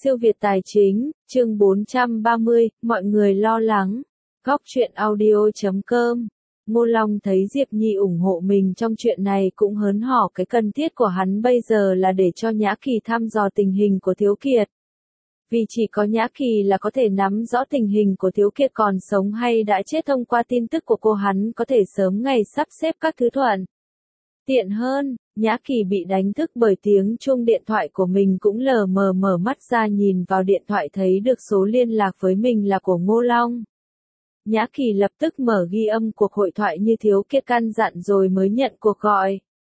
Siêu Việt Tài Chính, chương 430, mọi người lo lắng. Góc truyện audio.com. Ngô Long thấy Diệp Nhi ủng hộ mình trong chuyện này cũng hớn hở, cái cần thiết của hắn bây giờ là để cho Nhã Kỳ thăm dò tình hình của Thiếu Kiệt. Vì chỉ có Nhã Kỳ là có thể nắm rõ tình hình của Thiếu Kiệt còn sống hay đã chết, thông qua tin tức của cô hắn có thể sớm ngày sắp xếp các thứ thuận tiện hơn. Nhã Kỳ bị đánh thức bởi tiếng chuông điện thoại của mình, cũng lờ mờ mở mắt ra nhìn vào điện thoại thấy được số liên lạc với mình là của Ngô Long. Nhã Kỳ lập tức mở ghi âm cuộc hội thoại như Thiếu Kiệt căn dặn rồi mới nhận cuộc gọi.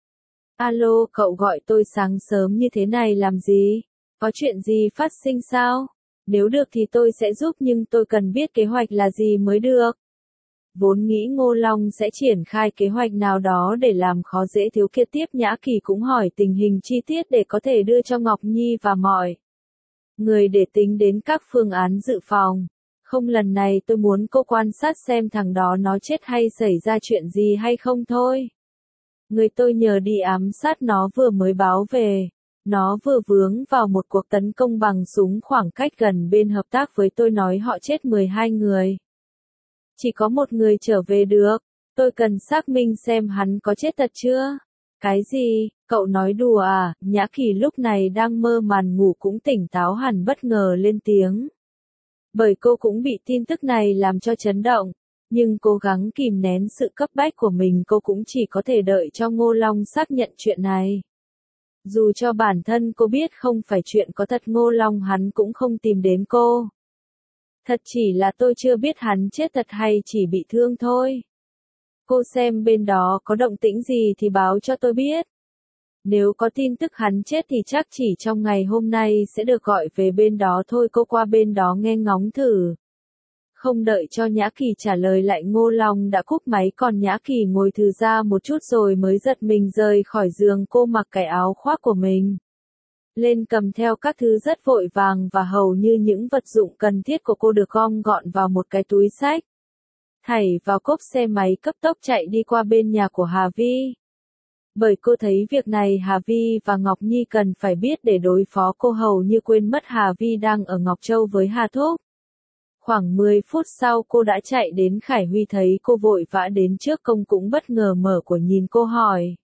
Alo, cậu gọi tôi sáng sớm như thế này làm gì? Có chuyện gì phát sinh sao? Nếu được thì tôi sẽ giúp, nhưng tôi cần biết kế hoạch là gì mới được. Vốn nghĩ Ngô Long sẽ triển khai kế hoạch nào đó để làm khó dễ Thiếu Kiệt, tiếp Nhã Kỳ cũng hỏi tình hình chi tiết để có thể đưa cho Ngọc Nhi và mọi người để tính đến các phương án dự phòng. Không, lần này tôi muốn cô quan sát xem thằng đó nó chết hay xảy ra chuyện gì hay không thôi. Người tôi nhờ đi ám sát nó vừa mới báo về. Nó vừa vướng vào một cuộc tấn công bằng súng khoảng cách gần bên, hợp tác với tôi nói họ chết 12 người. Chỉ có một người trở về được. Tôi cần xác minh xem hắn có chết thật chưa. Cái gì? Cậu nói đùa à? Nhã Kỳ lúc này đang mơ màn ngủ cũng tỉnh táo hẳn, bất ngờ lên tiếng. Bởi cô cũng bị tin tức này làm cho chấn động. Nhưng cố gắng kìm nén sự cấp bách của mình, cô cũng chỉ có thể đợi cho Ngô Long xác nhận chuyện này. Dù cho bản thân cô biết không phải chuyện có thật, Ngô Long hắn cũng không tìm đến cô. Thật chỉ là tôi chưa biết hắn chết thật hay chỉ bị thương thôi. Cô xem bên đó có động tĩnh gì thì báo cho tôi biết. Nếu có tin tức hắn chết thì chắc chỉ trong ngày hôm nay sẽ được gọi về bên đó thôi. Cô qua bên đó nghe ngóng thử. Không đợi cho Nhã Kỳ trả lời lại, Ngô Long đã cúp máy, còn Nhã Kỳ ngồi thừ ra một chút rồi mới giật mình rời khỏi giường. Cô mặc cái áo khoác của mình lên, cầm theo các thứ rất vội vàng và hầu như những vật dụng cần thiết của cô được gom gọn vào một cái túi xách. Thảy vào cốp xe máy, cấp tốc chạy đi qua bên nhà của Hà Vi. Bởi cô thấy việc này Hà Vi và Ngọc Nhi cần phải biết để đối phó, cô hầu như quên mất Hà Vi đang ở Ngọc Châu với Hà Thúc. Khoảng 10 phút sau cô đã chạy đến, Khải Huy thấy cô vội vã đến trước công cũng bất ngờ mở của nhìn cô hỏi.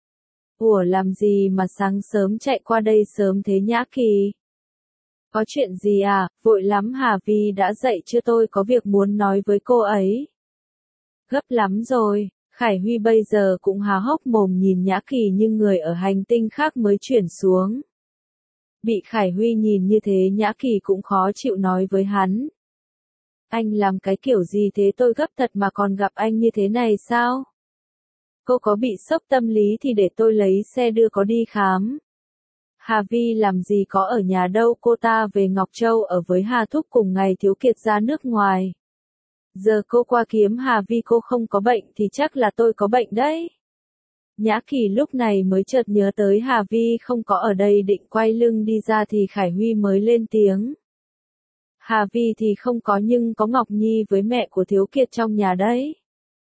Ủa, làm gì mà sáng sớm chạy qua đây sớm thế Nhã Kỳ? Có chuyện gì à? Vội lắm Hà Vi đã dậy chưa? Tôi có việc muốn nói với cô ấy. Gấp lắm rồi. Khải Huy bây giờ cũng há hốc mồm nhìn Nhã Kỳ, nhưng người ở hành tinh khác mới chuyển xuống. Bị Khải Huy nhìn như thế Nhã Kỳ cũng khó chịu, nói với hắn. Anh làm cái kiểu gì thế? Tôi gấp thật mà còn gặp anh như thế này sao? Cô có bị sốc tâm lý thì để tôi lấy xe đưa có đi khám. Hà Vi làm gì có ở nhà đâu, cô ta về Ngọc Châu ở với Hà Thúc cùng ngày Thiếu Kiệt ra nước ngoài. Giờ cô qua kiếm Hà Vi, cô không có bệnh thì chắc là tôi có bệnh đấy. Nhã Kỳ lúc này mới chợt nhớ tới Hà Vi không có ở đây, định quay lưng đi ra thì Khải Huy mới lên tiếng. Hà Vi thì không có, nhưng có Ngọc Nhi với mẹ của Thiếu Kiệt trong nhà đấy.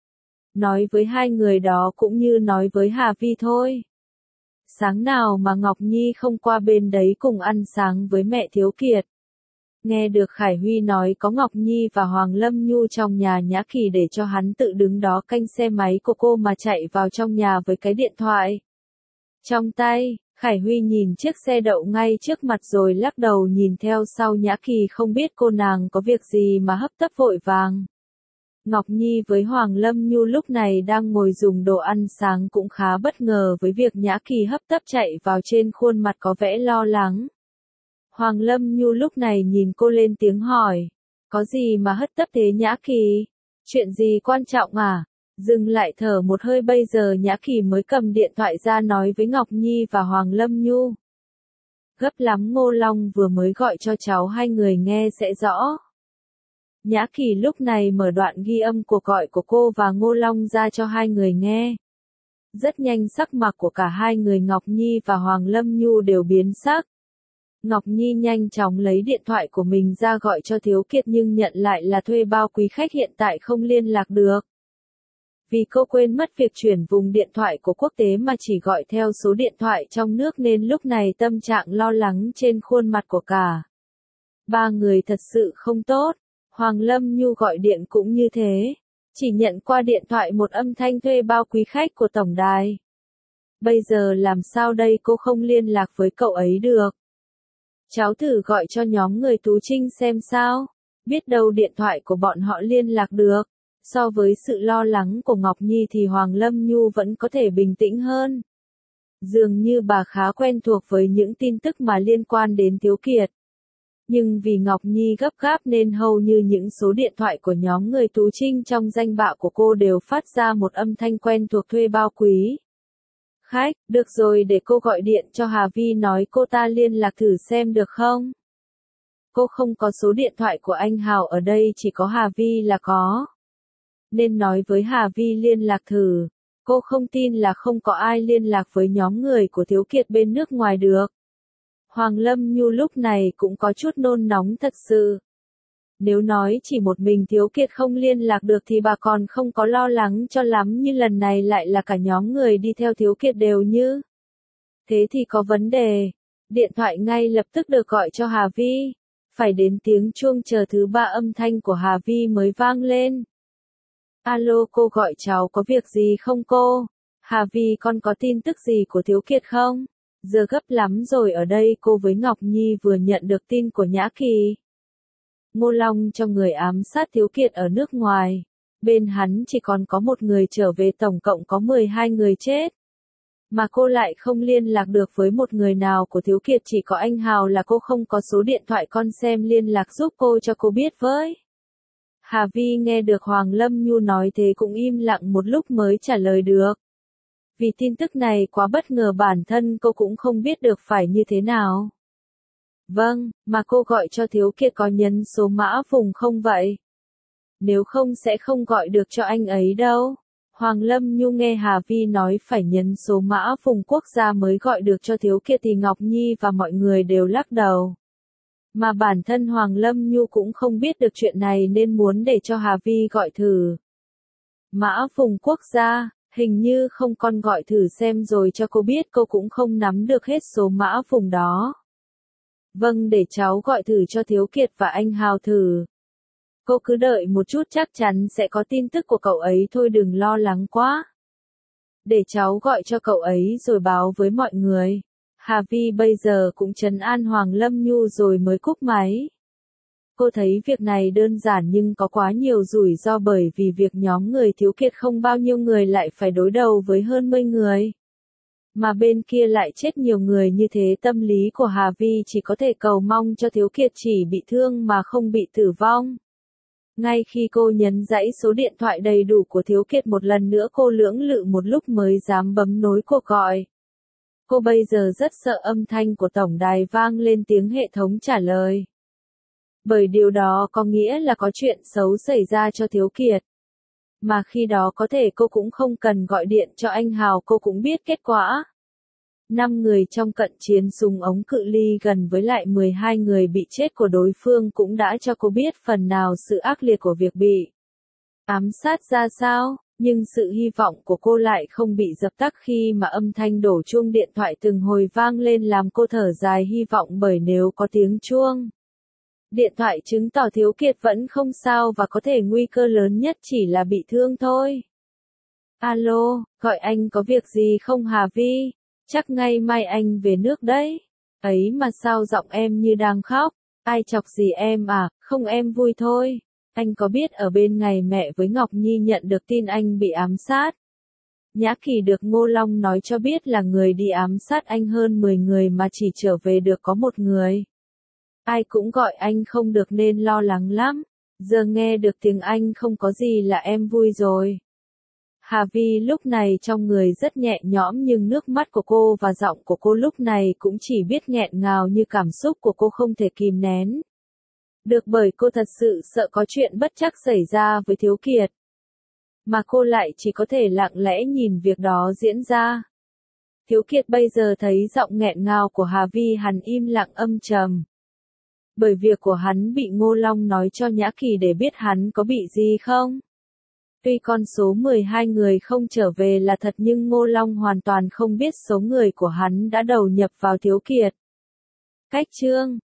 Nói với hai người đó cũng như nói với Hà Vi thôi. Sáng nào mà Ngọc Nhi không qua bên đấy cùng ăn sáng với mẹ Thiếu Kiệt. Nghe được Khải Huy nói có Ngọc Nhi và Hoàng Lâm Nhu trong nhà, Nhã Kỳ để cho hắn tự đứng đó canh xe máy của cô mà chạy vào trong nhà với cái điện thoại trong tay. Khải Huy nhìn chiếc xe đậu ngay trước mặt rồi lắc đầu nhìn theo sau Nhã Kỳ, không biết cô nàng có việc gì mà hấp tấp vội vàng. Ngọc Nhi với Hoàng Lâm Nhu lúc này đang ngồi dùng đồ ăn sáng cũng khá bất ngờ với việc Nhã Kỳ hấp tấp chạy vào, trên khuôn mặt có vẻ lo lắng. Hoàng Lâm Nhu lúc này nhìn cô lên tiếng hỏi. Có gì mà hấp tấp thế Nhã Kỳ? Chuyện gì quan trọng à? Dừng lại thở một hơi, bây giờ Nhã Kỳ mới cầm điện thoại ra nói với Ngọc Nhi và Hoàng Lâm Nhu. Gấp lắm, Ngô Long vừa mới gọi cho cháu, hai người nghe sẽ rõ. Nhã Kỳ lúc này mở đoạn ghi âm cuộc gọi của cô và Ngô Long ra cho hai người nghe. Rất nhanh sắc mặt của cả hai người Ngọc Nhi và Hoàng Lâm Nhu đều biến sắc. Ngọc Nhi nhanh chóng lấy điện thoại của mình ra gọi cho Thiếu Kiệt, nhưng nhận lại là thuê bao quý khách hiện tại không liên lạc được. Vì cô quên mất việc chuyển vùng điện thoại của quốc tế mà chỉ gọi theo số điện thoại trong nước, nên lúc này tâm trạng lo lắng trên khuôn mặt của cả Ba người thật sự không tốt. Hoàng Lâm Nhu gọi điện cũng như thế. Chỉ nhận qua điện thoại một âm thanh thuê bao quý khách của tổng đài. Bây giờ làm sao đây, cô không liên lạc với cậu ấy được. Cháu thử gọi cho nhóm người Tú Trinh xem sao. Biết đâu điện thoại của bọn họ liên lạc được. So với sự lo lắng của Ngọc Nhi thì Hoàng Lâm Nhu vẫn có thể bình tĩnh hơn. Dường như bà khá quen thuộc với những tin tức mà liên quan đến Thiếu Kiệt. Nhưng vì Ngọc Nhi gấp gáp nên hầu như những số điện thoại của nhóm người Tú Trinh trong danh bạ của cô đều phát ra một âm thanh quen thuộc thuê bao quý. Khách, được rồi, để cô gọi điện cho Hà Vi nói cô ta liên lạc thử xem được không? Cô không có số điện thoại của anh Hào ở đây, chỉ có Hà Vi là có. Nên nói với Hà Vi liên lạc thử. Cô không tin là không có ai liên lạc với nhóm người của Thiếu Kiệt bên nước ngoài được. Hoàng Lâm Nhu lúc này cũng có chút nôn nóng thật sự. Nếu nói chỉ một mình Thiếu Kiệt không liên lạc được thì bà còn không có lo lắng cho lắm, như lần này lại là cả nhóm người đi theo Thiếu Kiệt đều như. Thế thì có vấn đề. Điện thoại ngay lập tức được gọi cho Hà Vi. Phải đến tiếng chuông chờ thứ ba âm thanh của Hà Vi mới vang lên. Alo, cô gọi cháu có việc gì không cô? Hà Vi, con có tin tức gì của Thiếu Kiệt không? Giờ gấp lắm rồi, ở đây cô với Ngọc Nhi vừa nhận được tin của Nhã Kỳ. Ngô Long cho người ám sát Thiếu Kiệt ở nước ngoài. Bên hắn chỉ còn có một người trở về, tổng cộng có 12 người chết. Mà cô lại không liên lạc được với một người nào của Thiếu Kiệt, chỉ có anh Hào là cô không có số điện thoại, con xem liên lạc giúp cô cho cô biết với. Hà Vi nghe được Hoàng Lâm Nhu nói thế cũng im lặng một lúc mới trả lời được. Vì tin tức này quá bất ngờ, bản thân cô cũng không biết được phải như thế nào. Vâng, mà cô gọi cho Thiếu Kiệt có nhấn số mã vùng không vậy? Nếu không sẽ không gọi được cho anh ấy đâu. Hoàng Lâm Nhu nghe Hà Vi nói phải nhấn số mã vùng quốc gia mới gọi được cho Thiếu Kiệt thì Ngọc Nhi và mọi người đều lắc đầu. Mà bản thân Hoàng Lâm Nhu cũng không biết được chuyện này nên muốn để cho Hà Vi gọi thử. Mã vùng quốc gia, hình như không, con gọi thử xem rồi cho cô biết, cô cũng không nắm được hết số mã vùng đó. Vâng, để cháu gọi thử cho Thiếu Kiệt và anh Hào thử. Cô cứ đợi một chút, chắc chắn sẽ có tin tức của cậu ấy thôi, đừng lo lắng quá. Để cháu gọi cho cậu ấy rồi báo với mọi người. Hà Vi bây giờ cũng trấn an Hoàng Lâm Nhu rồi mới cúp máy. Cô thấy việc này đơn giản nhưng có quá nhiều rủi ro, bởi vì việc nhóm người Thiếu Kiệt không bao nhiêu người lại phải đối đầu với hơn 10 người. Mà bên kia lại chết nhiều người như thế, tâm lý của Hà Vi chỉ có thể cầu mong cho Thiếu Kiệt chỉ bị thương mà không bị tử vong. Ngay khi cô nhấn dãy số điện thoại đầy đủ của Thiếu Kiệt một lần nữa, cô lưỡng lự một lúc mới dám bấm nối cuộc gọi. Cô bây giờ rất sợ âm thanh của tổng đài vang lên tiếng hệ thống trả lời. Bởi điều đó có nghĩa là có chuyện xấu xảy ra cho Thiếu Kiệt. Mà khi đó có thể cô cũng không cần gọi điện cho anh Hào, cô cũng biết kết quả. 5 người trong cận chiến súng ống cự ly gần với lại 12 người bị chết của đối phương cũng đã cho cô biết phần nào sự ác liệt của việc bị ám sát ra sao. Nhưng sự hy vọng của cô lại không bị dập tắt khi mà âm thanh đổ chuông điện thoại từng hồi vang lên, làm cô thở dài hy vọng, bởi nếu có tiếng chuông điện thoại chứng tỏ Thiếu Kiệt vẫn không sao và có thể nguy cơ lớn nhất chỉ là bị thương thôi. Alo, gọi anh có việc gì không Hà Vi? Chắc ngay mai anh về nước đấy. Ấy mà sao giọng em như đang khóc? Ai chọc gì em à? Không, em vui thôi. Anh có biết ở bên ngày mẹ với Ngọc Nhi nhận được tin anh bị ám sát. Nhã Kỳ được Ngô Long nói cho biết là người đi ám sát anh hơn 10 người mà chỉ trở về được có một người. Ai cũng gọi anh không được nên lo lắng lắm. Giờ nghe được tiếng Anh không có gì là em vui rồi. Hà Vi lúc này trong người rất nhẹ nhõm, nhưng nước mắt của cô và giọng của cô lúc này cũng chỉ biết nghẹn ngào, như cảm xúc của cô không thể kìm nén được, bởi cô thật sự sợ có chuyện bất trắc xảy ra với Thiếu Kiệt. Mà cô lại chỉ có thể lặng lẽ nhìn việc đó diễn ra. Thiếu Kiệt bây giờ thấy giọng nghẹn ngào của Hà Vi, hắn im lặng âm trầm. Bởi việc của hắn bị Ngô Long nói cho Nhã Kỳ để biết hắn có bị gì không. Tuy con số 12 người không trở về là thật, nhưng Ngô Long hoàn toàn không biết số người của hắn đã đầu nhập vào Thiếu Kiệt. Cách chương